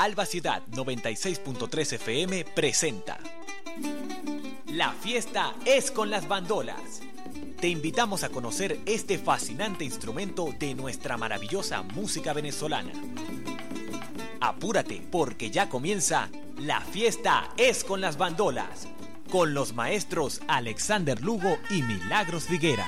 Alba Ciudad 96.3 FM presenta La fiesta es con las bandolas. Te invitamos a conocer este fascinante instrumento de nuestra maravillosa música venezolana. Apúrate porque ya comienza La fiesta es con las bandolas, con los maestros Alexander Lugo y Milagros Figuera.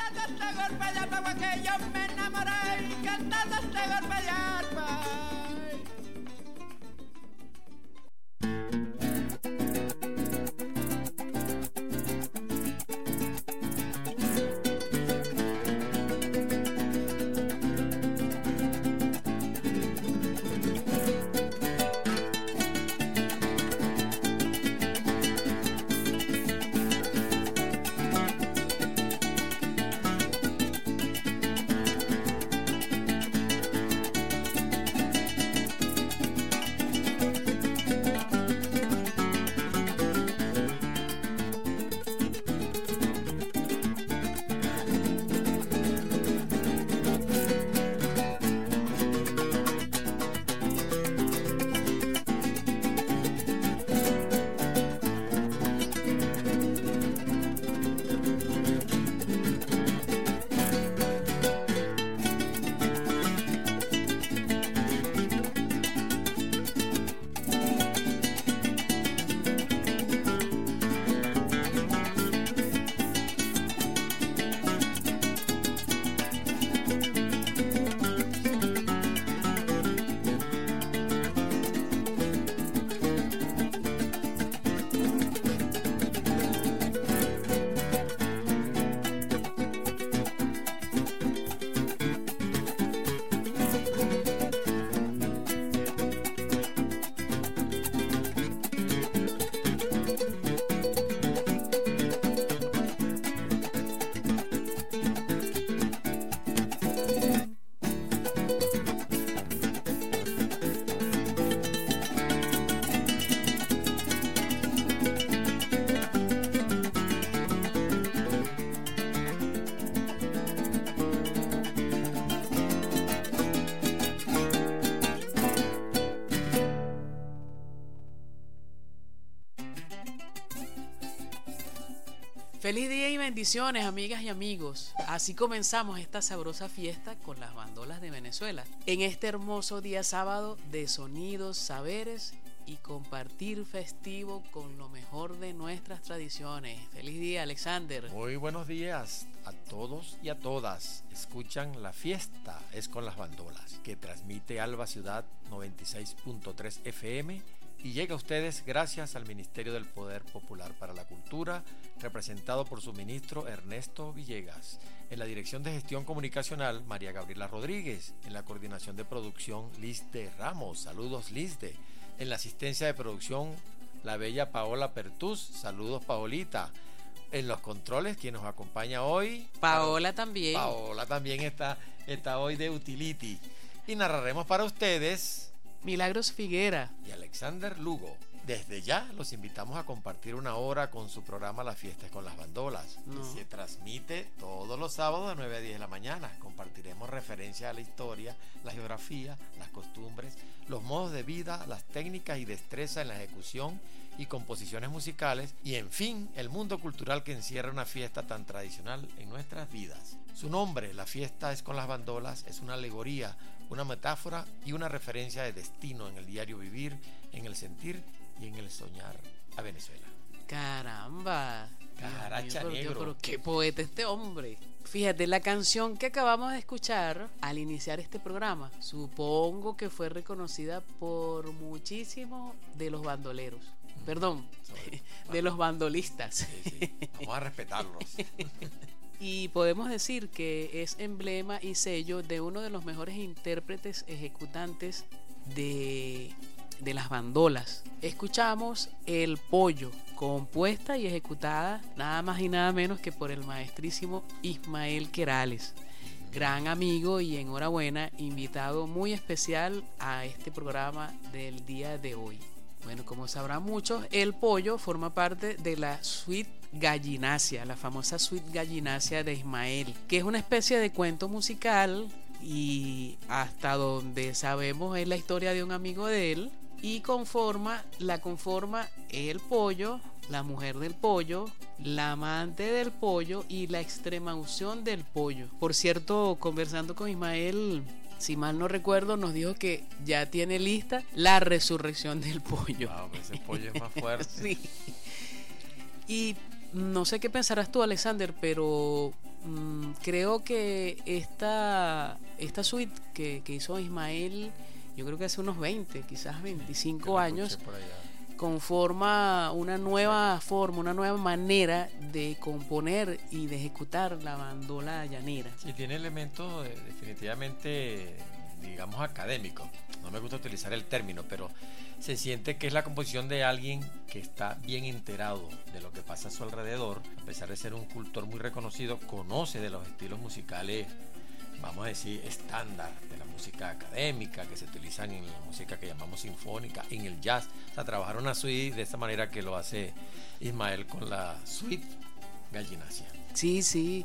Feliz día y bendiciones, amigas y amigos. Así comenzamos esta sabrosa fiesta con las bandolas de Venezuela. En este hermoso día sábado de sonidos, saberes y compartir festivo con lo mejor de nuestras tradiciones. Feliz día, Alexander. Muy buenos días a todos y a todas. Escuchan La fiesta es con las bandolas, que transmite Alba Ciudad 96.3 FM y llega a ustedes gracias al Ministerio del Poder Popular para la Cultura, representado por su ministro Ernesto Villegas. En la Dirección de Gestión Comunicacional, María Gabriela Rodríguez. En la coordinación de producción, Lizde Ramos. Saludos, Lizde. En la asistencia de producción, la bella Paola Pertús. Saludos, Paolita. En los controles, quien nos acompaña hoy, Paola también. Paola también está hoy de utility. Y narraremos para ustedes Milagros Figuera y Alexander Lugo. Desde ya los invitamos a compartir una hora con su programa La fiesta es con las bandolas, que se transmite todos los sábados de 9 a 10 de la mañana. Compartiremos referencias a la historia, la geografía, las costumbres, los modos de vida, las técnicas y destreza en la ejecución y composiciones musicales y, en fin, el mundo cultural que encierra una fiesta tan tradicional en nuestras vidas. Su nombre, La fiesta es con las bandolas, es una alegoría, una metáfora y una referencia de destino en el diario vivir, en el sentir y en el soñar a Venezuela. Caramba, Caracha negro. Pero qué poeta este hombre. Fíjate, la canción que acabamos de escuchar al iniciar este programa, supongo que fue reconocida por muchísimos de los bandoleros. Perdón, de los bandolistas. Sí. Vamos a respetarlos. Y podemos decir que es emblema y sello de uno de los mejores intérpretes ejecutantes de las bandolas. Escuchamos El Pollo, compuesta y ejecutada nada más y nada menos que por el maestrísimo Ismael Querales, gran amigo y enhorabuena, invitado muy especial a este programa del día de hoy. Bueno, como sabrán muchos, El Pollo forma parte de la suite Gallinacia, la famosa suite Gallinacia de Ismael, que es una especie de cuento musical y hasta donde sabemos es la historia de un amigo de él y la conforma el pollo, la mujer del pollo, la amante del pollo y la extrema unción del pollo. Por cierto, conversando con Ismael, si mal no recuerdo, nos dijo que ya tiene lista la resurrección del pollo. Wow, ese pollo es más fuerte. Sí. Y no sé qué pensarás tú, Alexander, pero creo que esta suite que hizo Ismael, yo creo que hace unos 20, quizás 25 años, conforma una nueva forma, una nueva manera de componer y de ejecutar la bandola llanera. Sí, tiene elementos definitivamente, digamos, académicos. No me gusta utilizar el término, pero se siente que es la composición de alguien que está bien enterado de lo que pasa a su alrededor. A pesar de ser un cultor muy reconocido, conoce de los estilos musicales, vamos a decir, estándar de la música académica que se utilizan en la música que llamamos sinfónica, en el jazz. O sea, trabajar una suite de esta manera que lo hace Ismael con la suite Gallinacia. Sí, sí.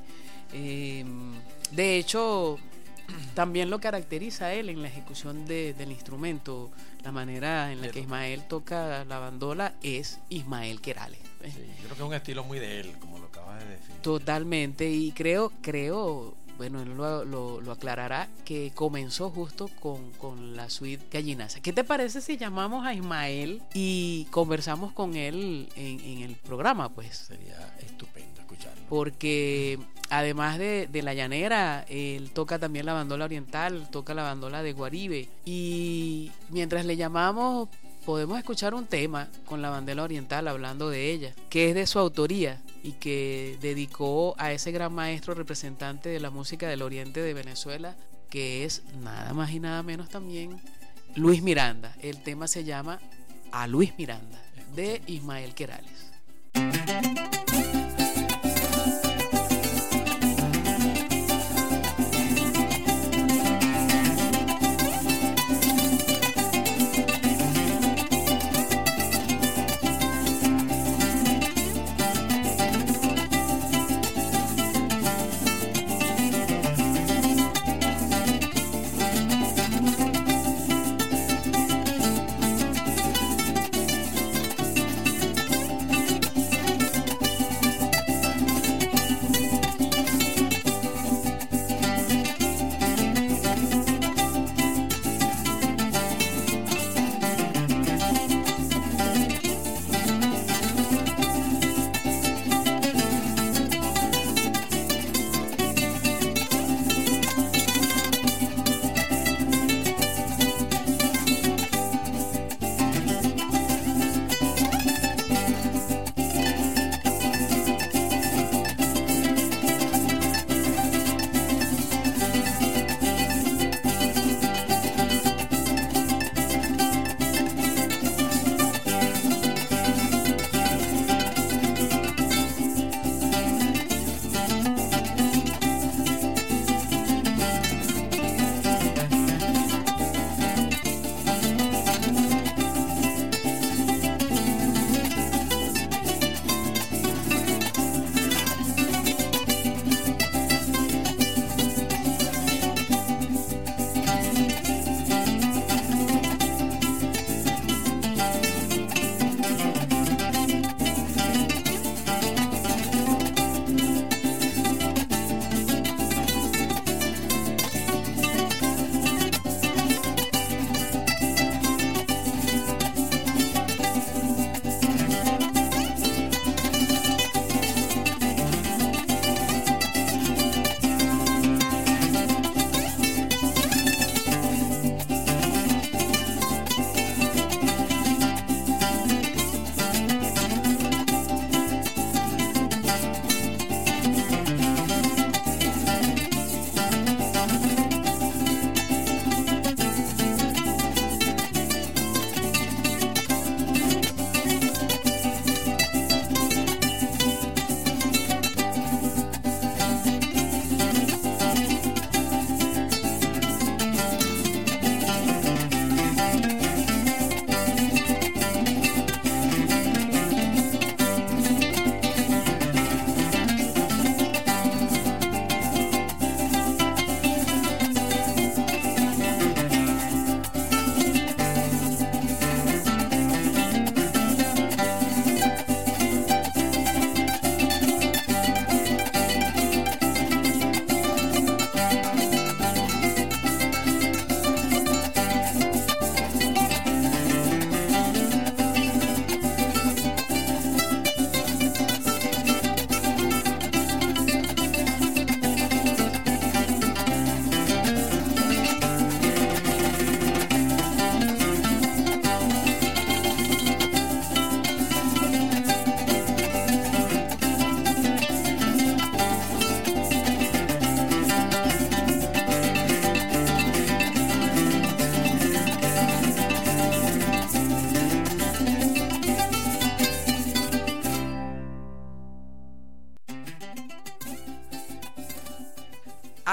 De hecho, también lo caracteriza a él en la ejecución del instrumento. La manera en la que Ismael toca la bandola es Ismael Querales. Sí, yo creo que es un estilo muy de él, como lo acabas de definir. Totalmente, y creo, bueno, él lo aclarará, que comenzó justo con la suite Gallinacia. ¿Qué te parece si llamamos a Ismael y conversamos con él en el programa? Pues sería estupendo escucharlo. Porque además de la llanera, él toca también la bandola oriental, toca la bandola de Guaribe. Y mientras le llamamos, podemos escuchar un tema con la bandola oriental hablando de ella, que es de su autoría y que dedicó a ese gran maestro representante de la música del oriente de Venezuela, que es nada más y nada menos también Luis Miranda. El tema se llama A Luis Miranda, de Ismael Querales.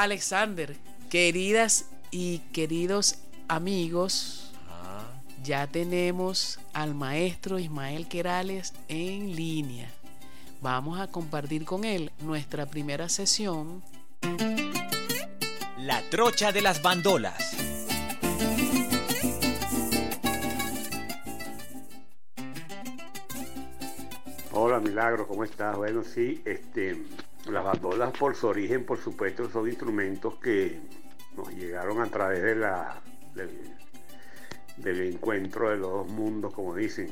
Alexander, queridas y queridos amigos, ya tenemos al maestro Ismael Querales en línea. Vamos a compartir con él nuestra primera sesión. La trocha de las bandolas. Hola Milagro, ¿cómo estás? Bueno, sí, las bandolas por su origen, por supuesto, son instrumentos que nos llegaron a través del encuentro de los dos mundos, como dicen.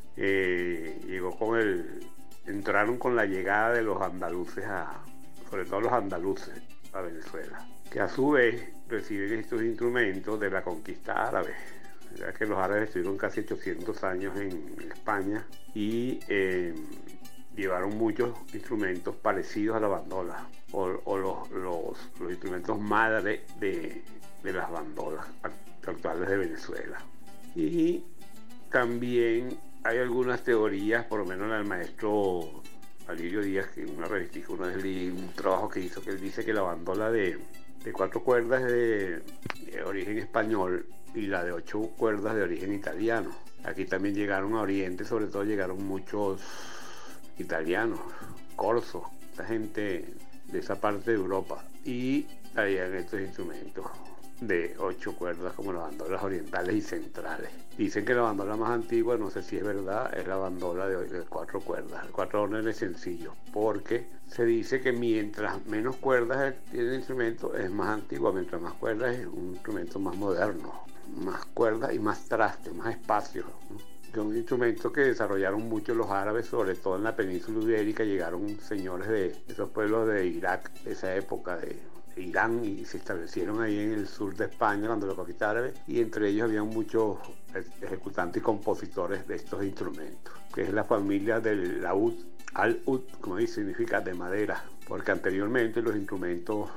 Entraron con la llegada de los andaluces, sobre todo los andaluces, a Venezuela, que a su vez reciben estos instrumentos de la conquista árabe. Ya que los árabes estuvieron casi 800 años en España y llevaron muchos instrumentos parecidos a la bandola o los instrumentos madre de las bandolas actuales de Venezuela. Y también hay algunas teorías, por lo menos el maestro Alirio Díaz, que en una revista, un trabajo que hizo, que él dice que la bandola de 4 cuerdas es de origen español y la de 8 cuerdas de origen italiano. Aquí también llegaron a Oriente, sobre todo llegaron muchos italianos, corsos, esa gente de esa parte de Europa, y traían estos instrumentos de 8 cuerdas como las bandolas orientales y centrales. Dicen que la bandola más antigua, no sé si es verdad, es la bandola de 4 cuerdas, 4 órdenes sencillos, porque se dice que mientras menos cuerdas tiene el instrumento es más antiguo, mientras más cuerdas es un instrumento más moderno, más cuerdas y más trastes, más espacio, ¿no? Son instrumentos que desarrollaron mucho los árabes, sobre todo en la península ibérica. Llegaron señores de esos pueblos de Irak, de esa época de Irán, y se establecieron ahí en el sur de España cuando lo conquistó árabe, y entre ellos había muchos ejecutantes y compositores de estos instrumentos, que es la familia del laúd. Al-ud, como dice, significa de madera, porque anteriormente los instrumentos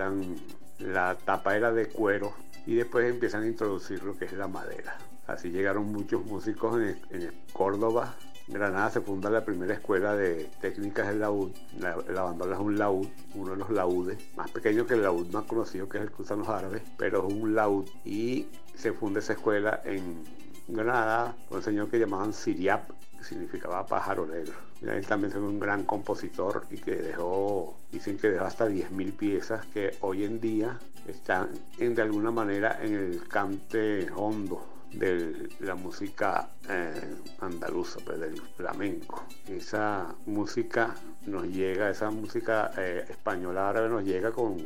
la tapa era de cuero y después empiezan a introducir lo que es la madera. Así llegaron muchos músicos en Córdoba, Granada. Se funda la primera escuela de técnicas del laúd. La bandola es un laúd, uno de los laúdes, más pequeño que el laúd más conocido, que es el que usan los árabes, pero es un laúd. Y se funda esa escuela en Granada por un señor que llamaban Siriap, que significaba pájaro negro. Él también fue un gran compositor y que dicen que dejó hasta 10.000 piezas que hoy en día están de alguna manera en el cante hondo de la música andaluza, pues, del flamenco. Esa música nos llega, esa música española árabe nos llega con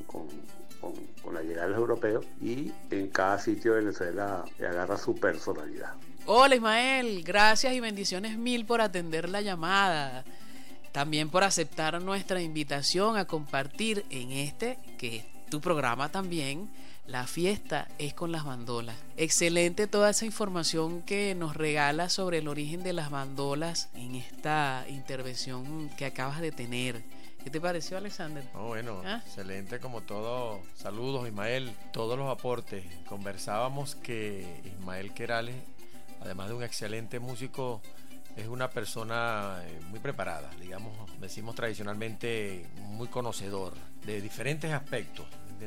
la llegada de los europeos, y en cada sitio de Venezuela agarra su personalidad. Hola Ismael, gracias y bendiciones mil por atender la llamada. También por aceptar nuestra invitación a compartir en que es tu programa también, La Fiesta es con las bandolas. Excelente toda esa información que nos regala sobre el origen de las bandolas en esta intervención que acabas de tener. ¿Qué te pareció, Alexander? Bueno, excelente como todo. Saludos, Ismael, todos los aportes. Conversábamos que Ismael Querales, además de un excelente músico, es una persona muy preparada, digamos, decimos tradicionalmente muy conocedor de diferentes aspectos.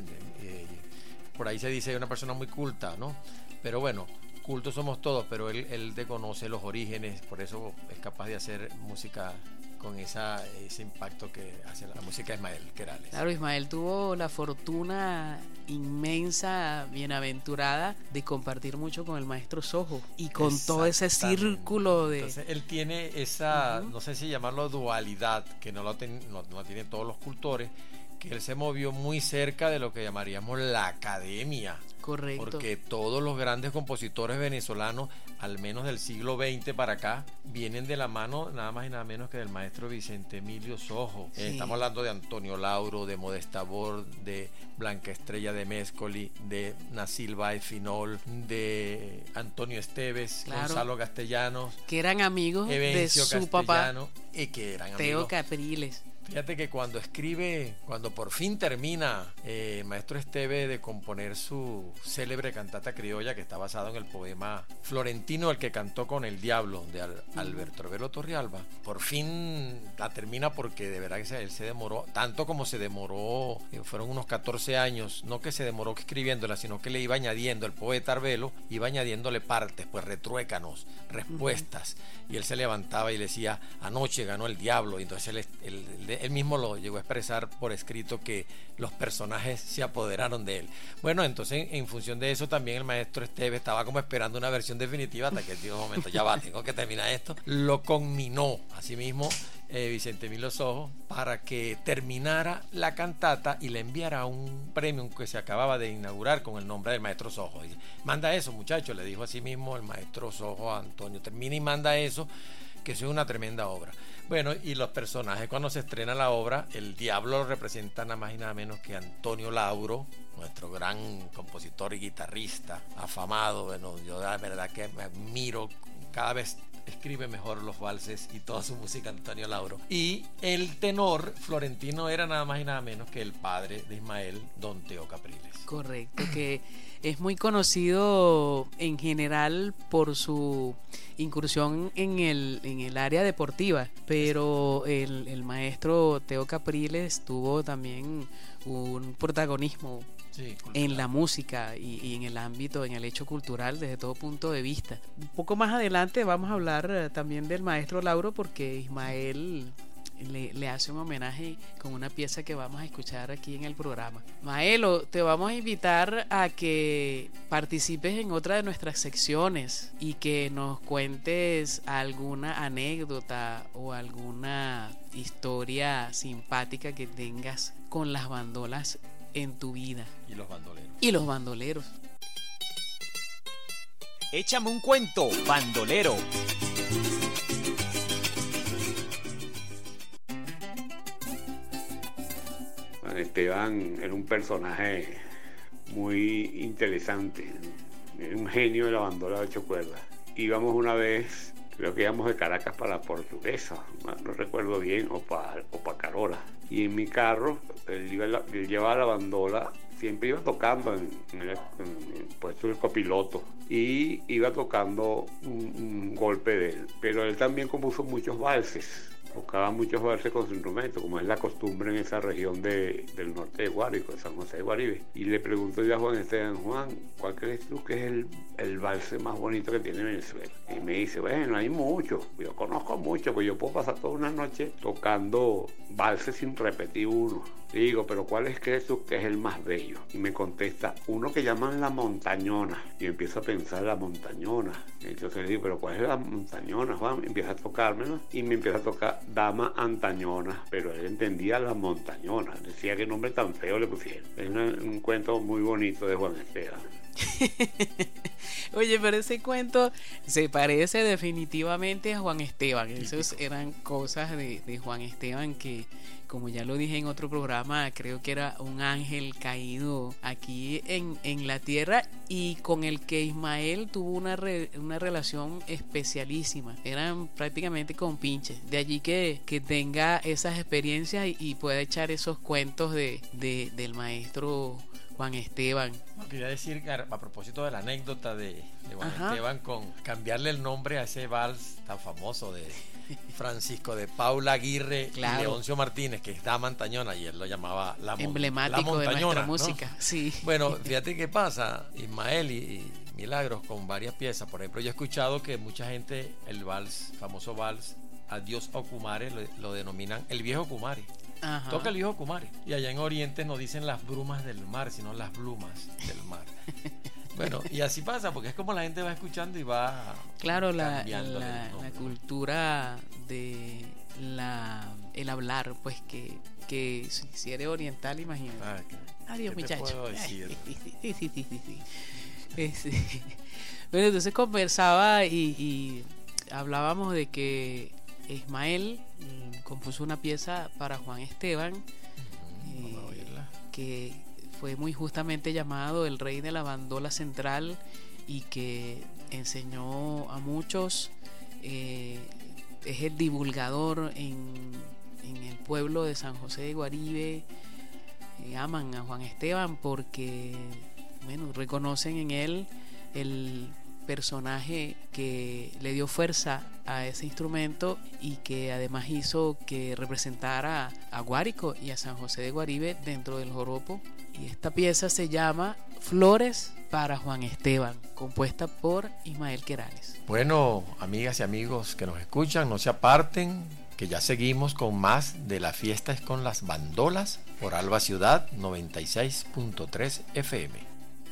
Por ahí se dice una persona muy culta, ¿no? Pero bueno, cultos somos todos, pero él conoce los orígenes, por eso es capaz de hacer música con ese impacto que hace la música de Ismael Querales. Claro, Ismael tuvo la fortuna inmensa, bienaventurada, de compartir mucho con el maestro Sojo y con todo ese círculo de... Entonces él tiene esa, no sé si llamarlo dualidad, que no la tienen todos los cultores, que él se movió muy cerca de lo que llamaríamos la academia. Correcto. Porque todos los grandes compositores venezolanos, al menos del siglo XX para acá, vienen de la mano nada más y nada menos que del maestro Vicente Emilio Sojo. Sí. Estamos hablando de Antonio Lauro, de Modesta Bord, de Blanca Estrella de Méscoli, de Nasil Baez Finol, de Antonio Esteves, claro, Gonzalo Castellanos, que eran amigos de su papá, y que eran Teo amigos Capriles. Fíjate que cuando por fin termina el maestro Esteve de componer su célebre cantata criolla, que está basado en el poema florentino, el que cantó con el diablo, de Alberto Herbelo Torrealba, por fin la termina, porque de verdad que él se demoró, tanto como se demoró, fueron unos 14 años, no que se demoró escribiéndola, sino que le iba añadiendo, el poeta Arbelo iba añadiéndole partes, pues retruécanos, respuestas, y él se levantaba y le decía, anoche ganó el diablo, y entonces él mismo lo llegó a expresar por escrito, que los personajes se apoderaron de él. Bueno, entonces en función de eso también el maestro Esteve estaba como esperando una versión definitiva, hasta que él dijo, un momento, ya va, tengo que terminar esto. Lo conminó asimismo Vicente Emilio Sojo para que terminara la cantata y le enviara un premio que se acababa de inaugurar con el nombre del maestro Sojo. Y manda eso, muchachos, le dijo así mismo el maestro Sojo a Antonio, termina y manda eso, que eso es una tremenda obra. Bueno, y los personajes, cuando se estrena la obra, el diablo lo representa nada más y nada menos que Antonio Lauro, nuestro gran compositor y guitarrista, afamado. Bueno, yo la verdad que me admiro, cada vez escribe mejor los valses y toda su música Antonio Lauro. Y el tenor florentino era nada más y nada menos que el padre de Ismael, don Teo Capriles. Correcto, que es muy conocido en general por su incursión en el área deportiva, pero el maestro Teo Capriles tuvo también un protagonismo en la música y en el ámbito, en el hecho cultural desde todo punto de vista. Un poco más adelante vamos a hablar también del maestro Lauro, porque Ismael le hace un homenaje con una pieza que vamos a escuchar aquí en el programa. Maelo, te vamos a invitar a que participes en otra de nuestras secciones y que nos cuentes alguna anécdota o alguna historia simpática que tengas con las bandolas en tu vida. Y los bandoleros. Y los bandoleros. Échame un cuento, bandolero. Esteban era un personaje muy interesante, un genio de la bandola de 8 cuerdas. Íbamos una vez, creo que íbamos de Caracas para Portuguesa, no recuerdo bien, o para Carola. Y en mi carro, él llevaba la bandola, siempre iba tocando en el puesto del copiloto, y iba tocando un golpe de él. Pero él también compuso muchos valses. Tocaba muchos valses con su instrumento, como es la costumbre en esa región del norte de Guárico, de San José de Guaribe. Y le pregunto yo a Juan Esteban, Juan, ¿cuál crees tú que es el valse más bonito que tiene Venezuela? Y me dice, bueno, hay muchos, yo conozco muchos, pues yo puedo pasar toda una noche tocando valses sin repetir uno. Le digo, pero ¿cuál crees tú que es el más bello? Y me contesta, uno que llaman la montañona. Y empiezo a pensar la montañona. Entonces le digo, pero ¿cuál es la montañona, Juan? Empieza a tocármelo y me empieza a tocar Dama Antañona, pero él entendía la montañona. Decía qué nombre tan feo le pusieron. Es un cuento muy bonito de Juan Esteban. Oye, pero ese cuento se parece definitivamente a Juan Esteban. Esas eran cosas de Juan Esteban que, como ya lo dije en otro programa, creo que era un ángel caído aquí en la tierra, y con el que Ismael tuvo una relación especialísima. Eran prácticamente compinches. De allí que tenga esas experiencias y pueda echar esos cuentos del maestro Juan Esteban. No, quería decir, a propósito de la anécdota de Juan Esteban, con cambiarle el nombre a ese vals tan famoso de Francisco de Paula Aguirre, claro, y Leoncio Martínez, que es Dama Antañona, y él lo llamaba emblemático de nuestra música, ¿no? Sí. Bueno, fíjate qué pasa, Ismael y Milagros, con varias piezas. Por ejemplo, yo he escuchado que mucha gente el famoso vals Adiós Ocumare, lo denominan el viejo Kumare. Ajá. Toca el viejo Kumare. Y allá en Oriente no dicen las brumas del mar, sino las blumas del mar. Bueno, y así pasa, porque es como la gente va escuchando y va, claro, la cultura de el hablar, pues que si eres oriental, imagínate. Adiós, muchachos. ¿Qué te puedo decir? Sí. Bueno, entonces conversaba y hablábamos de que Ismael compuso una pieza para Juan Esteban, que fue muy justamente llamado el rey de la bandola central, y que enseñó a muchos, es el divulgador en en el pueblo de San José de Guaribe aman a Juan Esteban porque, bueno, reconocen en él el personaje que le dio fuerza a ese instrumento y que además hizo que representara a Guárico y a San José de Guaribe dentro del joropo. Y esta pieza se llama Flores para Juan Esteban, compuesta por Ismael Querales. Bueno, amigas y amigos que nos escuchan, no se aparten, que ya seguimos con más de La Fiesta es con las Bandolas por Alba Ciudad 96.3 FM.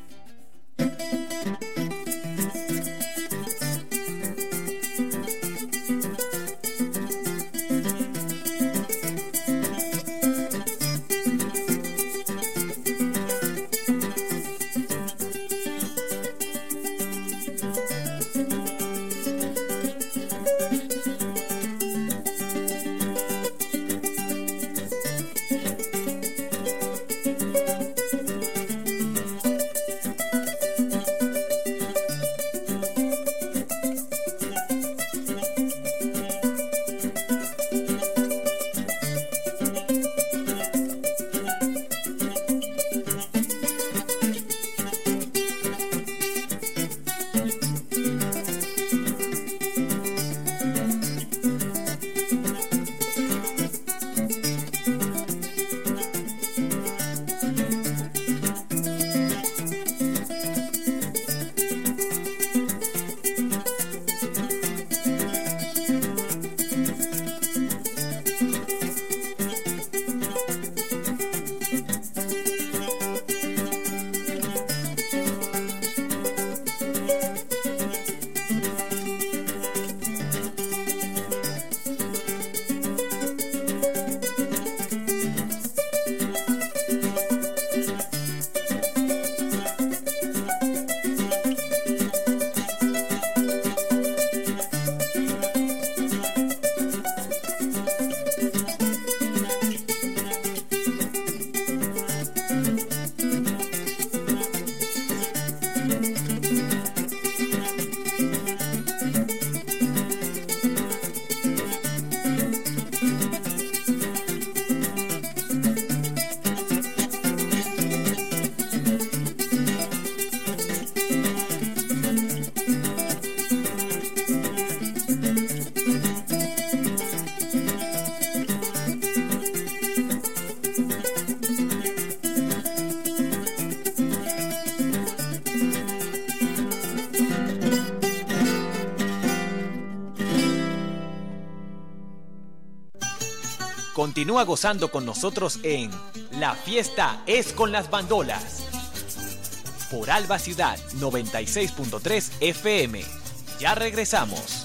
Continúa gozando con nosotros en La Fiesta es con las Bandolas por Alba Ciudad 96.3 FM. Ya regresamos.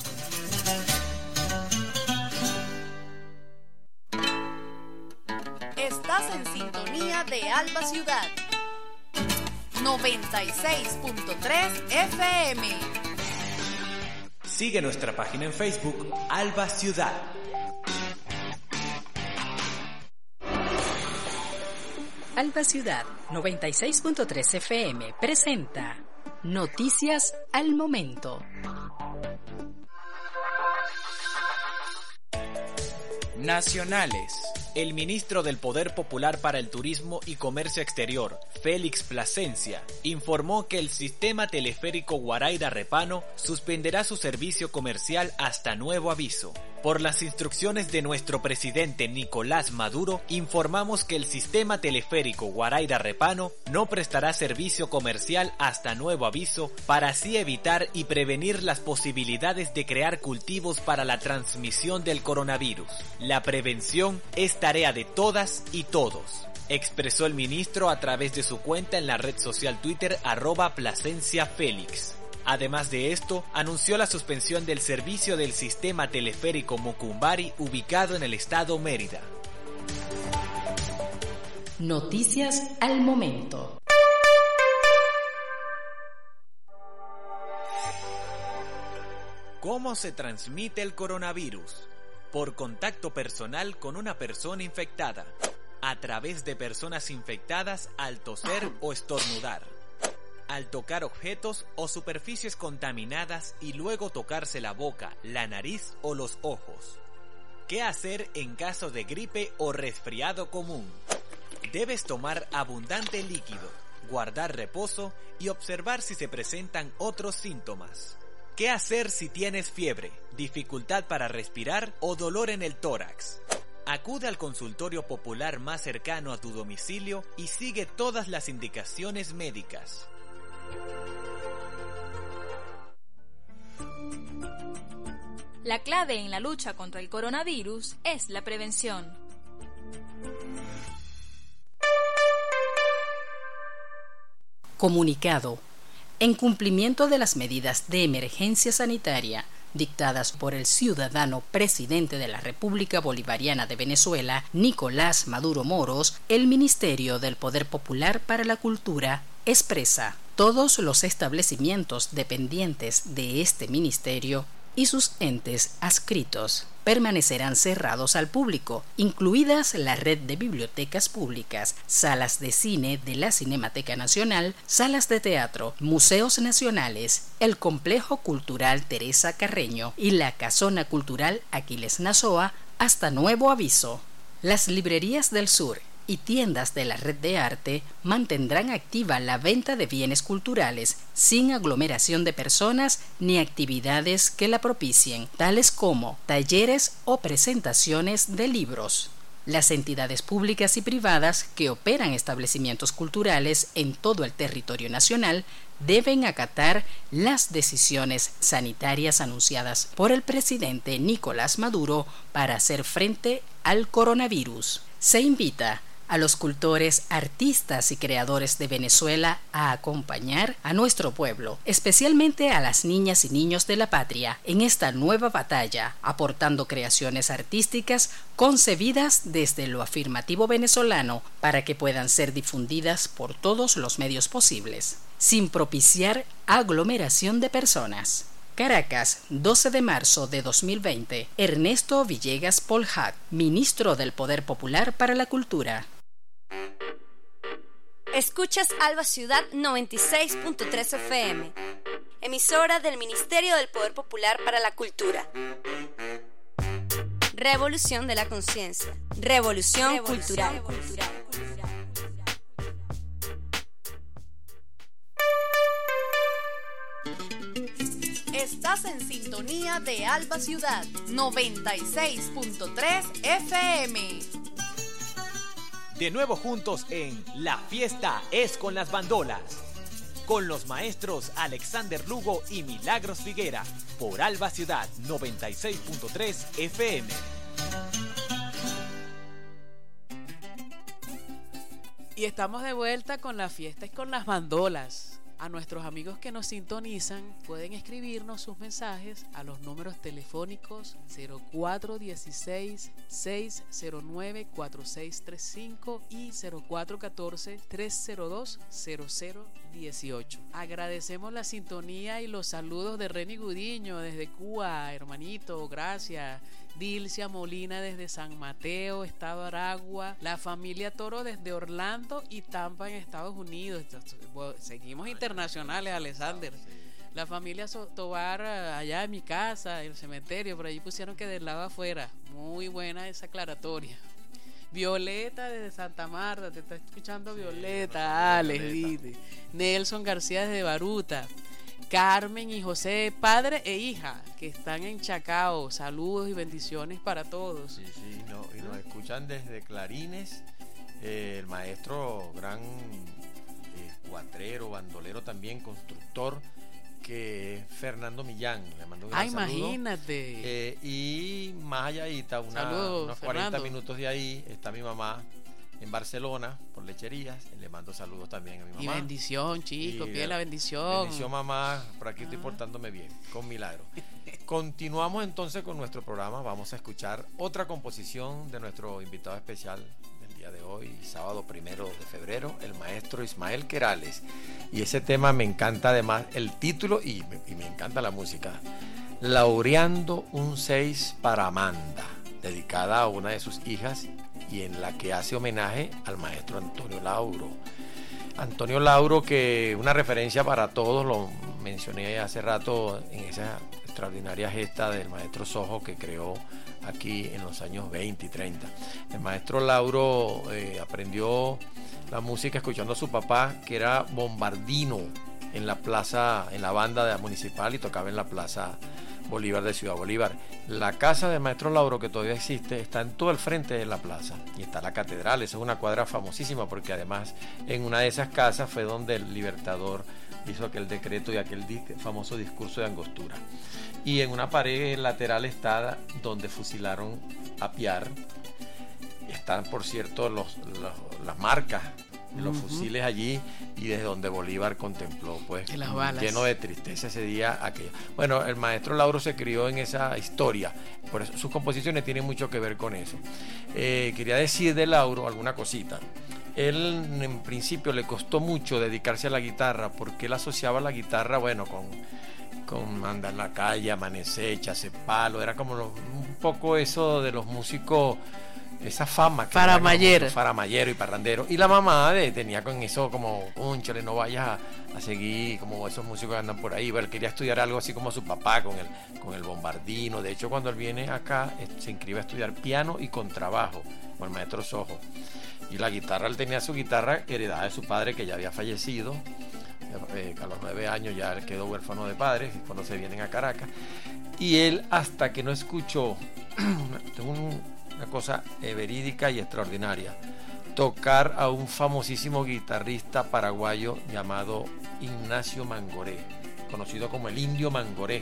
Estás en sintonía de Alba Ciudad 96.3 FM. Sigue nuestra página en Facebook Alba Ciudad. Alba Ciudad 96.3 FM presenta Noticias al Momento. Nacionales. El ministro del Poder Popular para el Turismo y Comercio Exterior, Félix Plasencia, informó que el sistema teleférico Guaraíra-Repano suspenderá su servicio comercial hasta nuevo aviso. Por las instrucciones de nuestro presidente Nicolás Maduro, informamos que el sistema teleférico Guaraíra-Repano no prestará servicio comercial hasta nuevo aviso para así evitar y prevenir las posibilidades de crear cultivos para la transmisión del coronavirus. La prevención es tarea de todas y todos, expresó el ministro a través de su cuenta en la red social Twitter @PlasenciaFélix. Además de esto, anunció la suspensión del servicio del sistema teleférico Mocumbari ubicado en el estado Mérida. Noticias al Momento. ¿Cómo se transmite el coronavirus? Por contacto personal con una persona infectada, a través de personas infectadas al toser o estornudar, al tocar objetos o superficies contaminadas y luego tocarse la boca, la nariz o los ojos, ¿Qué hacer en caso de gripe o resfriado común? Debes tomar abundante líquido, guardar reposo y observar si se presentan otros síntomas. ¿Qué hacer si tienes fiebre, dificultad para respirar o dolor en el tórax? Acude al consultorio popular más cercano a tu domicilio y sigue todas las indicaciones médicas. La clave en la lucha contra el coronavirus es la prevención. Comunicado. En cumplimiento de las medidas de emergencia sanitaria dictadas por el ciudadano presidente de la República Bolivariana de Venezuela, Nicolás Maduro Moros, el Ministerio del Poder Popular para la Cultura expresa: todos los establecimientos dependientes de este ministerio y sus entes adscritos permanecerán cerrados al público, incluidas la red de bibliotecas públicas, salas de cine de la Cinemateca Nacional, salas de teatro, museos nacionales, el Complejo Cultural Teresa Carreño y la Casona Cultural Aquiles Nazoa, hasta nuevo aviso. Las librerías del sur y tiendas de la red de arte mantendrán activa la venta de bienes culturales sin aglomeración de personas ni actividades que la propicien, tales como talleres o presentaciones de libros. Las entidades públicas y privadas que operan establecimientos culturales en todo el territorio nacional deben acatar las decisiones sanitarias anunciadas por el presidente Nicolás Maduro para hacer frente al coronavirus. Se invita a los cultores, artistas y creadores de Venezuela a acompañar a nuestro pueblo, especialmente a las niñas y niños de la patria, en esta nueva batalla, aportando creaciones artísticas concebidas desde lo afirmativo venezolano para que puedan ser difundidas por todos los medios posibles, sin propiciar aglomeración de personas. Caracas, 12 de marzo de 2020. Ernesto Villegas Poljat, ministro del Poder Popular para la Cultura. Escuchas Alba Ciudad 96.3 FM, emisora del Ministerio del Poder Popular para la Cultura. Revolución de la conciencia. Revolución cultural. Estás en sintonía de Alba Ciudad 96.3 FM. De nuevo juntos en La Fiesta es con las Bandolas, con los maestros Alexander Lugo y Milagros Figuera, por Alba Ciudad 96.3 FM. Y estamos de vuelta con La Fiesta es con las Bandolas. A nuestros amigos que nos sintonizan pueden escribirnos sus mensajes a los números telefónicos 0416-609-4635 y 0414-302-0018. Agradecemos la sintonía y los saludos de Reni Gudiño desde Cuba, hermanito, gracias. Dilcia Molina desde San Mateo, Estado Aragua, la familia Toro desde Orlando y Tampa en Estados Unidos. Seguimos internacionales, Alexander. La familia Tobar allá en mi casa, en el cementerio, por allí pusieron que del lado afuera. Muy buena esa aclaratoria. Violeta desde Santa Marta, te está escuchando Violeta, Alex, Violeta. Nelson García desde Baruta. Carmen y José, padre e hija, que están en Chacao. Saludos y bendiciones para todos. Sí, y nos escuchan desde Clarines, el maestro gran cuatrero, bandolero también, constructor, que es Fernando Millán. Le mando un gran saludo. Imagínate. Y más allá, unos 40 minutos de ahí, está mi mamá en Barcelona por lecherías. Le mando saludos también a mi mamá. Y bendición, chicos, pide la bendición. Bendición, mamá, por aquí estoy portándome bien, con milagro. Continuamos entonces con nuestro programa. Vamos a escuchar otra composición de nuestro invitado especial del día de hoy, sábado 1 de febrero, el maestro Ismael Querales. Y ese tema me encanta además el título y me encanta la música. Laureando un 6 para Amanda, dedicada a una de sus hijas y en la que hace homenaje al maestro Antonio Lauro. Antonio Lauro, que una referencia para todos, lo mencioné hace rato en esa extraordinaria gesta del maestro Sojo que creó aquí en los años 20 y 30. El maestro Lauro aprendió la música escuchando a su papá, que era bombardino en la plaza, en la banda municipal, y tocaba en la Plaza Bolívar de Ciudad Bolívar. La casa del maestro Lauro, que todavía existe, está en todo el frente de la plaza, y está la catedral. Esa es una cuadra famosísima, porque además en una de esas casas fue donde el Libertador hizo aquel decreto y aquel famoso discurso de Angostura. Y en una pared lateral está donde fusilaron a Piar. Están, por cierto, las marcas de los fusiles allí, y desde donde Bolívar contempló, pues, lleno de tristeza ese día aquello. Bueno, el maestro Lauro se crió en esa historia, por eso sus composiciones tienen mucho que ver con eso. Quería decir de Lauro alguna cosita. Él en principio le costó mucho dedicarse a la guitarra, porque él asociaba la guitarra, bueno, con andar en la calle, amanecer, echarse palo. Era como un poco eso de los músicos, esa fama que faramallero y parrandero. Y la mamá tenía con eso como, cónchale, no vayas a seguir como esos músicos que andan por ahí. Pero él quería estudiar algo así como su papá, con el bombardino. De hecho, cuando él viene acá, se inscribe a estudiar piano y contrabajo con el maestro Sojo. Y la guitarra, él tenía su guitarra heredada de su padre, que ya había fallecido. A los 9 años ya él quedó huérfano de padres, y cuando se vienen a Caracas. Y él, hasta que no escuchó una cosa verídica y extraordinaria, tocar a un famosísimo guitarrista paraguayo llamado Ignacio Mangoré, conocido como el Indio Mangoré.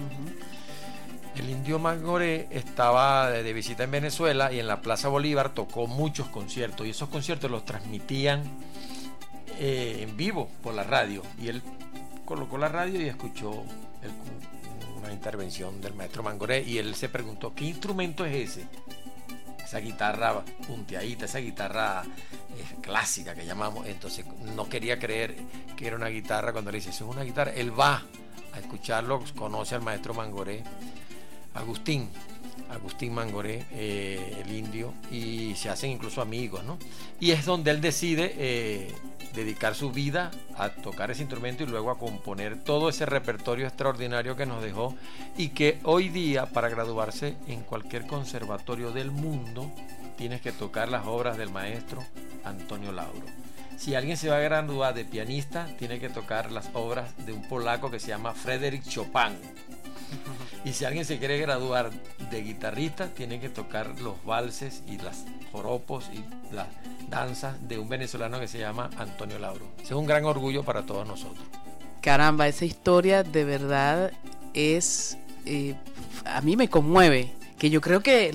El Indio Mangoré estaba de visita en Venezuela, y en la Plaza Bolívar tocó muchos conciertos, y esos conciertos los transmitían en vivo por la radio, y él colocó la radio y escuchó una intervención del maestro Mangoré, y él se preguntó, ¿qué instrumento es ese? Esa guitarra punteadita, esa guitarra clásica que llamamos. Entonces no quería creer que era una guitarra. Cuando le dice, eso es una guitarra, él va a escucharlo, conoce al maestro Mangoré, Agustín Mangoré, el indio, y se hacen incluso amigos, ¿no? Y es donde él decide dedicar su vida a tocar ese instrumento, y luego a componer todo ese repertorio extraordinario que nos dejó, y que hoy día, para graduarse en cualquier conservatorio del mundo, tienes que tocar las obras del maestro Antonio Lauro. Si alguien se va a graduar de pianista, tiene que tocar las obras de un polaco que se llama Frédéric Chopin. Y si alguien se quiere graduar de guitarrista, tiene que tocar los valses y las joropos y las danzas de un venezolano que se llama Antonio Lauro. Ese es un gran orgullo para todos nosotros. Caramba, esa historia de verdad a mí me conmueve, que yo creo que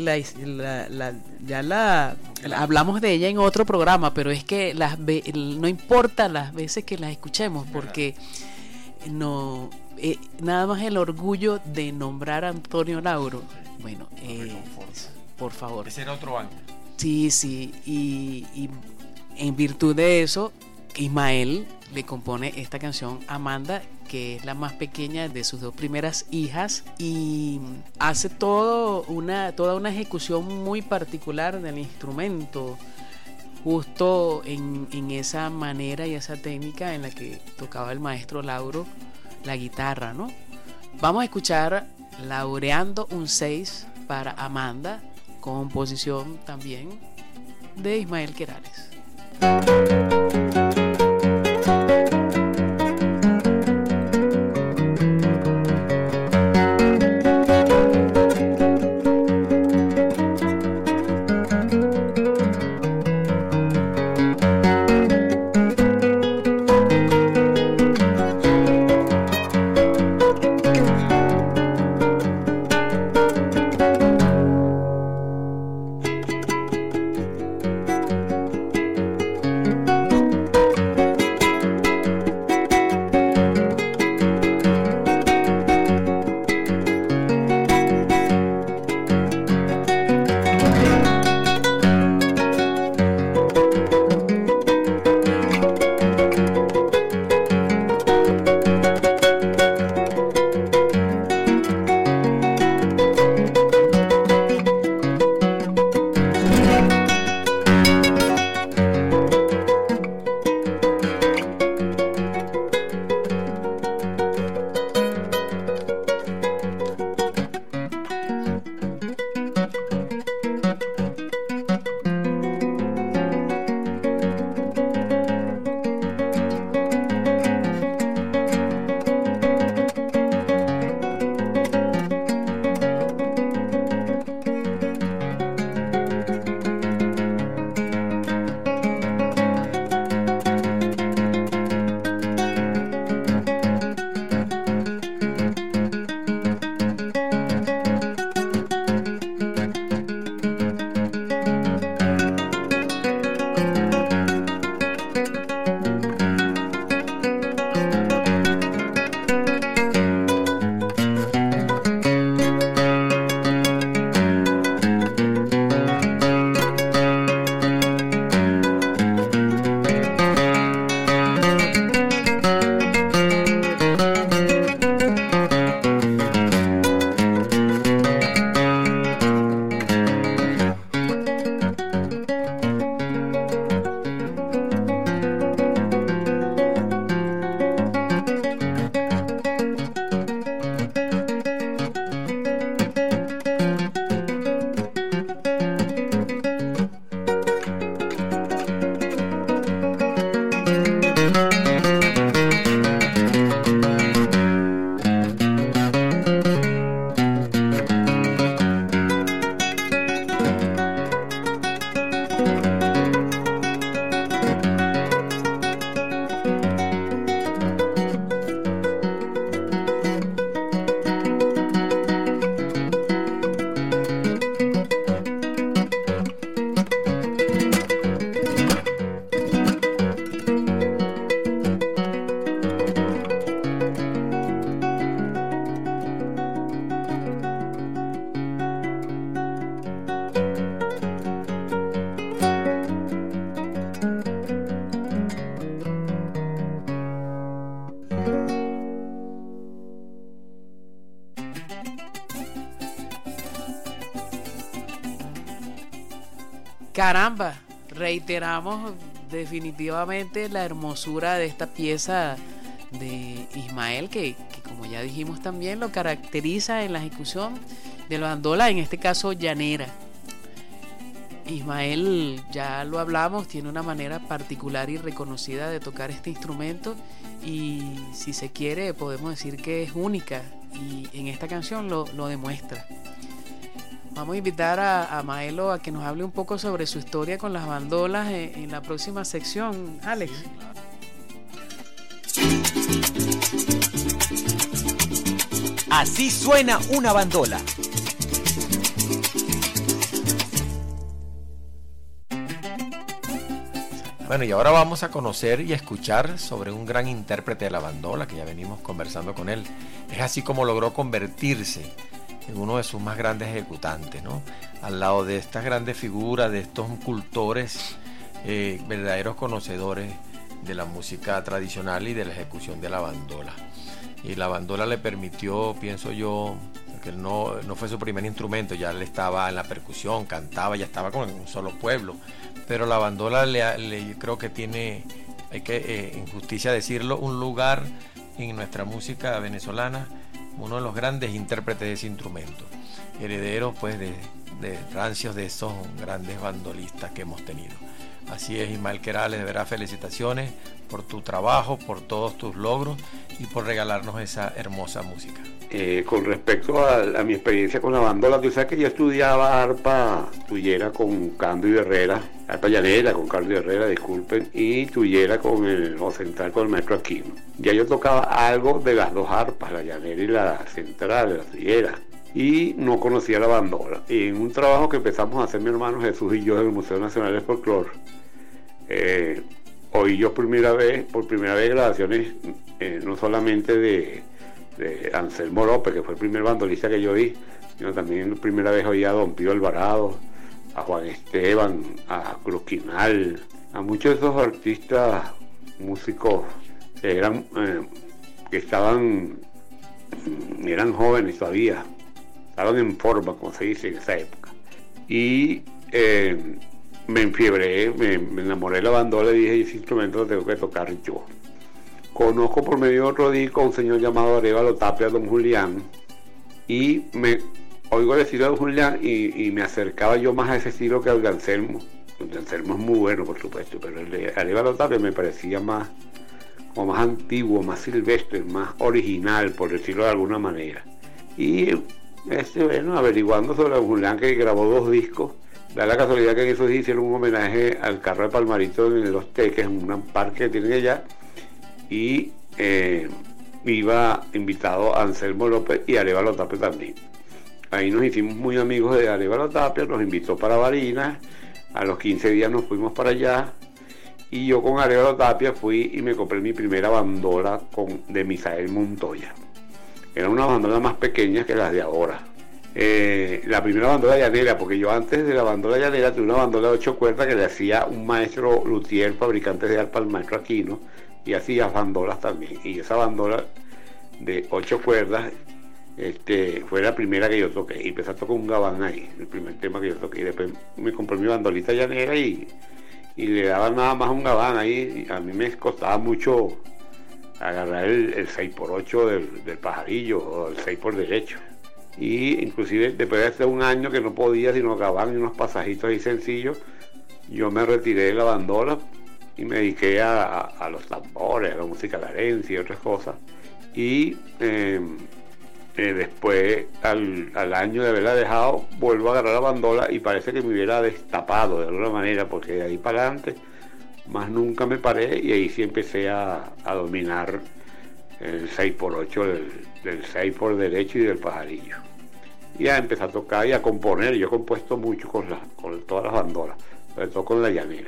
hablamos de ella en otro programa, pero es que no importa las veces que las escuchemos, porque nada más el orgullo de nombrar a Antonio Lauro, bueno, por favor. Ese era otro ángel. Sí, y en virtud de eso, Ismael le compone esta canción a Amanda, que es la más pequeña de sus 2 primeras hijas, y hace toda una ejecución muy particular del instrumento, justo en esa manera y esa técnica en la que tocaba el maestro Lauro la guitarra, ¿no? Vamos a escuchar Laureando un 6 para Amanda, composición también de Ismael Querales. Caramba, reiteramos definitivamente la hermosura de esta pieza de Ismael, que como ya dijimos también lo caracteriza en la ejecución de la bandola, en este caso llanera. Ismael, ya lo hablamos, tiene una manera particular y reconocida de tocar este instrumento, y si se quiere podemos decir que es única, y en esta canción lo demuestra. Vamos a invitar a Maelo a que nos hable un poco sobre su historia con las bandolas en la próxima sección. Alex. Así suena una bandola. Bueno, y ahora vamos a conocer y a escuchar sobre un gran intérprete de la bandola, que ya venimos conversando con él. Es así como logró convertirse en uno de sus más grandes ejecutantes, ¿no? Al lado de estas grandes figuras, de estos cultores, verdaderos conocedores de la música tradicional y de la ejecución de la bandola. Y la bandola le permitió, pienso yo, que no fue su primer instrumento, ya él estaba en la percusión, cantaba, ya estaba con un solo pueblo, pero la bandola yo creo que tiene, hay que en justicia decirlo, un lugar en nuestra música venezolana, uno de los grandes intérpretes de ese instrumento, herederos pues de rancios de esos grandes bandolistas que hemos tenido. Así es, Ismael Querales, de verdad felicitaciones por tu trabajo, por todos tus logros y por regalarnos esa hermosa música. Con respecto a mi experiencia con la bandola, tú sabes que yo estudiaba arpa tuyera con Cándido Herrera, arpa llanera con Cándido Herrera, disculpen, y tuyera con el central con el maestro Aquino. Ya yo tocaba algo de las dos arpas, la llanera y la central, la tuyera, y no conocía la bandola. Y en un trabajo que empezamos a hacer mi hermano Jesús y yo en el Museo Nacional de Folclore, oí yo por primera vez grabaciones no solamente de Anselmo López, que fue el primer bandolista que yo oí, sino también la primera vez oí a Don Pío Alvarado, a Juan Esteban, a Cruz Quinal, a muchos de esos artistas músicos que eran jóvenes todavía, estaban en forma, como se dice en esa época. Y me enfiebré, me enamoré de la bandola y dije, ese instrumento lo tengo que tocar yo. Conozco por medio de otro disco a un señor llamado Arévalo Tapia, don Julián, y me oigo decir a don Julián y me acercaba yo más a ese estilo que al de Anselmo. El de Anselmo es muy bueno, por supuesto, pero el de Arévalo Tapia me parecía más antiguo, más silvestre, más original, por decirlo de alguna manera. Y averiguando sobre don Julián, que grabó 2 discos, da la casualidad que en esos días hicieron un homenaje al carro de Palmarito en Los Teques, en un parque que tienen allá, y iba invitado a Anselmo López y Arévalo Tapia también. Ahí nos hicimos muy amigos de Arévalo Tapia, nos invitó para Barinas, a los 15 días nos fuimos para allá, y yo con Arévalo Tapia fui y me compré mi primera bandola de Misael Montoya. Era una bandola más pequeña que las de ahora. La primera bandola llanera, porque yo antes de la bandola llanera tuve una bandola de 8 cuerdas que le hacía un maestro luthier, fabricante de arpa, el maestro Aquino, y hacía bandolas también. Y esa bandola de 8 cuerdas fue la primera que yo toqué, y empecé a tocar un gabán ahí, el primer tema que yo toqué. Y después me compré mi bandolita llanera y le daba nada más un gabán ahí. Y a mí me costaba mucho agarrar el 6x8 del pajarillo o el 6 por derecho. Y inclusive después de hace un año que no podía sino gabán y unos pasajitos ahí sencillos, yo me retiré de la bandola y me dediqué a los tambores, a la música larense y otras cosas. Y después, al año de haberla dejado, vuelvo a agarrar la bandola y parece que me hubiera destapado de alguna manera, porque de ahí para adelante más nunca me paré, y ahí sí empecé a dominar el 6x8 del 6 por derecho y del pajarillo. Y a empezar a tocar y a componer. Yo he compuesto mucho con todas las bandolas, sobre todo con la llanera.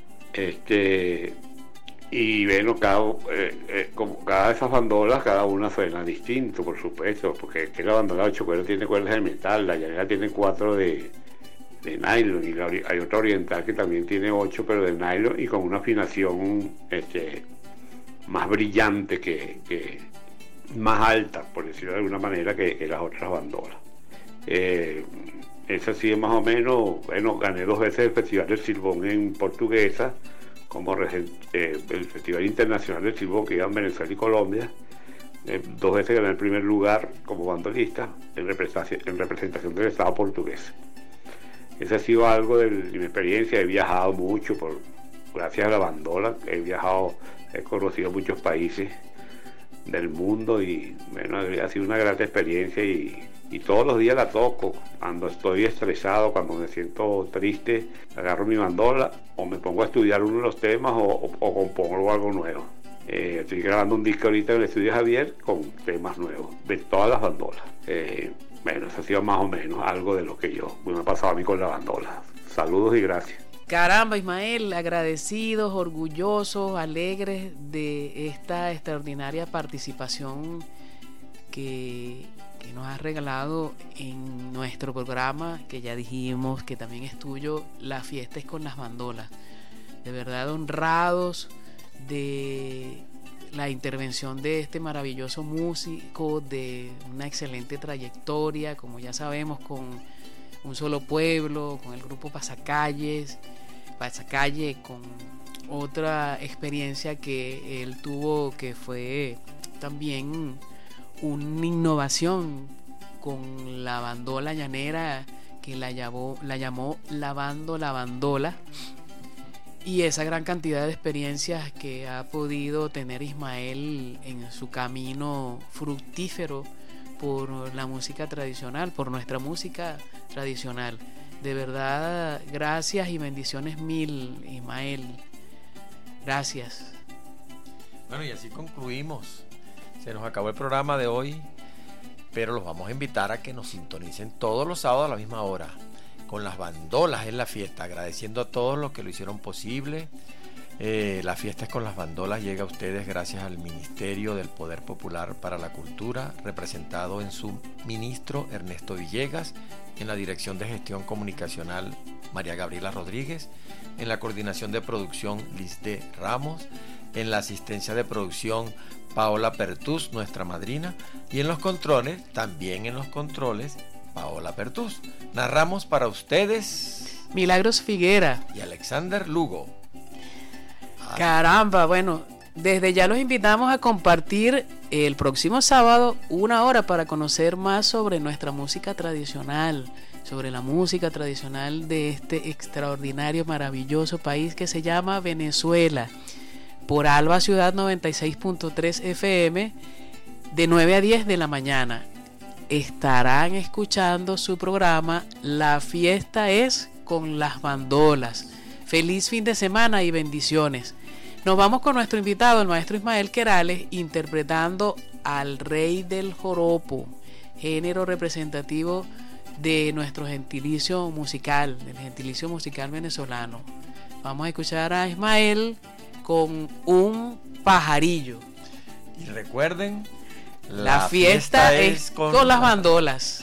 Y bueno, como cada de esas bandolas, cada una suena distinto, por supuesto, porque es que la bandola de 8 cuerdas tiene cuerdas de metal, la llanera tiene 4 de nylon, y hay otra oriental que también tiene 8 pero de nylon, y con una afinación más brillante, que más alta, por decirlo de alguna manera, que las otras bandolas. Ese ha sido más o menos, bueno, gané 2 veces el Festival del Silbón en Portuguesa, como el Festival Internacional del Silbón que iba en Venezuela y Colombia. 2 veces gané el primer lugar como bandolista en representación del Estado portugués. Ese ha sido algo de mi experiencia. He viajado mucho gracias a la bandola. He conocido muchos países del mundo y bueno, ha sido una gran experiencia y todos los días la toco. Cuando estoy estresado, cuando me siento triste, agarro mi bandola o me pongo a estudiar uno de los temas o compongo algo nuevo. Estoy grabando un disco ahorita en el estudio Javier con temas nuevos de todas las bandolas. Bueno, eso ha sido más o menos algo de lo que me ha pasado a mí con la bandola. Saludos y gracias. Caramba, Ismael, agradecidos, orgullosos, alegres de esta extraordinaria participación que nos has regalado en nuestro programa, que ya dijimos que también es tuyo, La Fiesta es con las Bandolas. De verdad honrados de la intervención de este maravilloso músico de una excelente trayectoria, como ya sabemos, con Un Solo Pueblo, con el grupo Pasacalle, con otra experiencia que él tuvo que fue también una innovación con la bandola llanera, que la llamó Lavando la Bandola, y esa gran cantidad de experiencias que ha podido tener Ismael en su camino fructífero por la música tradicional, por nuestra música tradicional. De verdad, gracias y bendiciones mil, Ismael. Gracias. Bueno, y así concluimos. Se nos acabó el programa de hoy, pero los vamos a invitar a que nos sintonicen todos los sábados a la misma hora con las bandolas en la fiesta, agradeciendo a todos los que lo hicieron posible. La Fiesta es con las Bandolas llega a ustedes gracias al Ministerio del Poder Popular para la Cultura, representado en su ministro Ernesto Villegas, en la Dirección de Gestión Comunicacional María Gabriela Rodríguez, en la coordinación de producción Lisde Ramos, en la asistencia de producción Paola Pertús, nuestra madrina, y en los controles, también en los controles, Paola Pertús. Narramos para ustedes Milagros Figuera y Alexander Lugo. Caramba, bueno, desde ya los invitamos a compartir el próximo sábado 1 hora para conocer más sobre nuestra música tradicional, sobre la música tradicional de este extraordinario, maravilloso país que se llama Venezuela, por Alba Ciudad 96.3 FM, de 9 a 10 de la mañana. Estarán escuchando su programa La Fiesta es con las Bandolas. Feliz fin de semana y bendiciones. Nos vamos con nuestro invitado, el maestro Ismael Querales, interpretando al Rey del Joropo, género representativo de nuestro gentilicio musical, del gentilicio musical venezolano. Vamos a escuchar a Ismael con Un Pajarillo. Y recuerden, la fiesta es con las bandolas.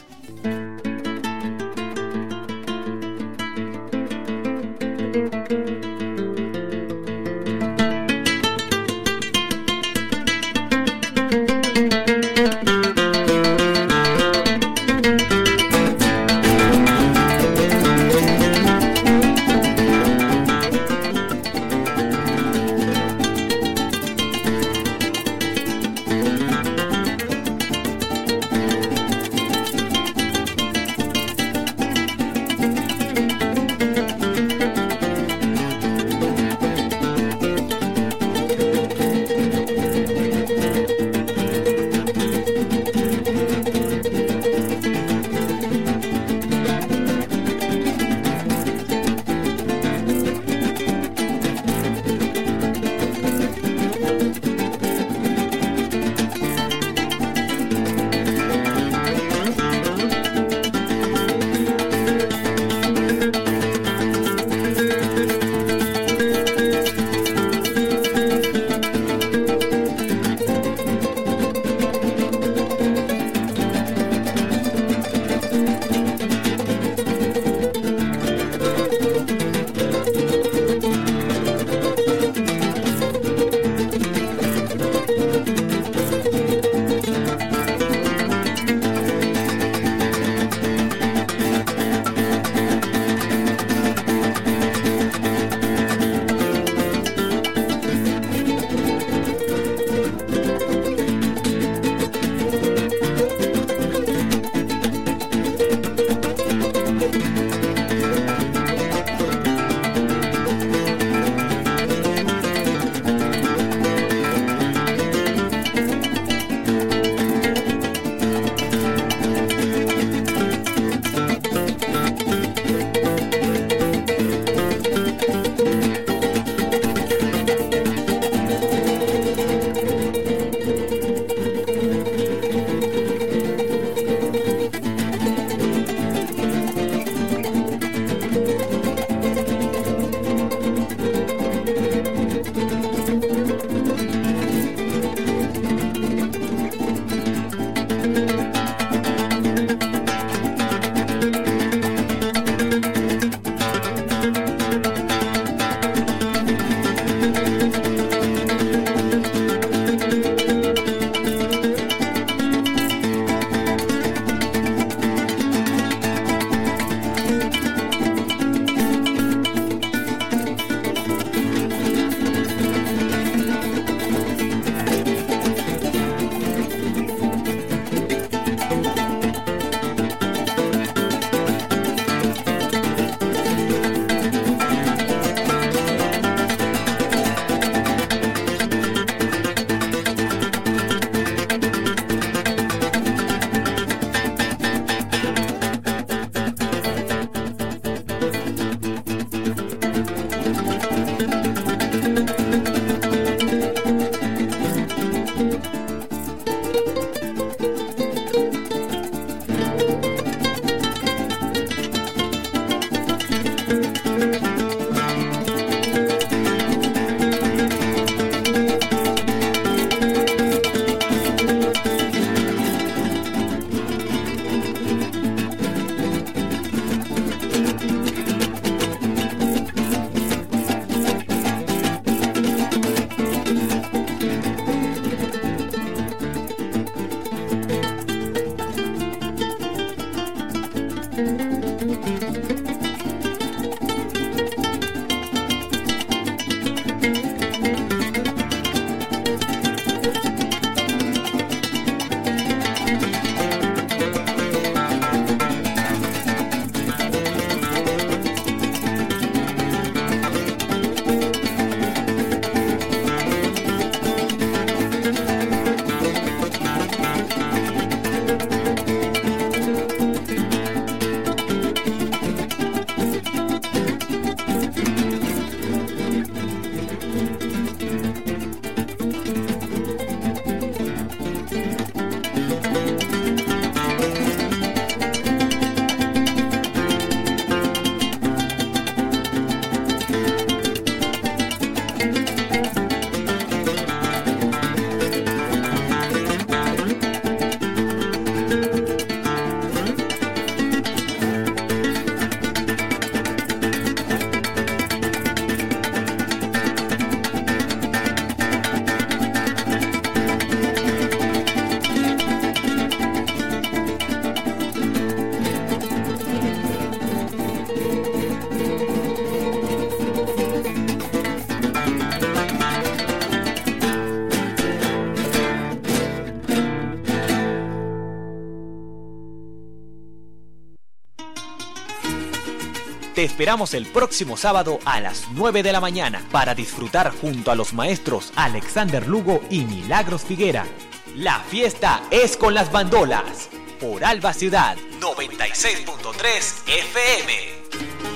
Te esperamos el próximo sábado a las 9 de la mañana para disfrutar junto a los maestros Alexander Lugo y Milagros Figuera. La fiesta es con las bandolas por Alba Ciudad 96.3 FM.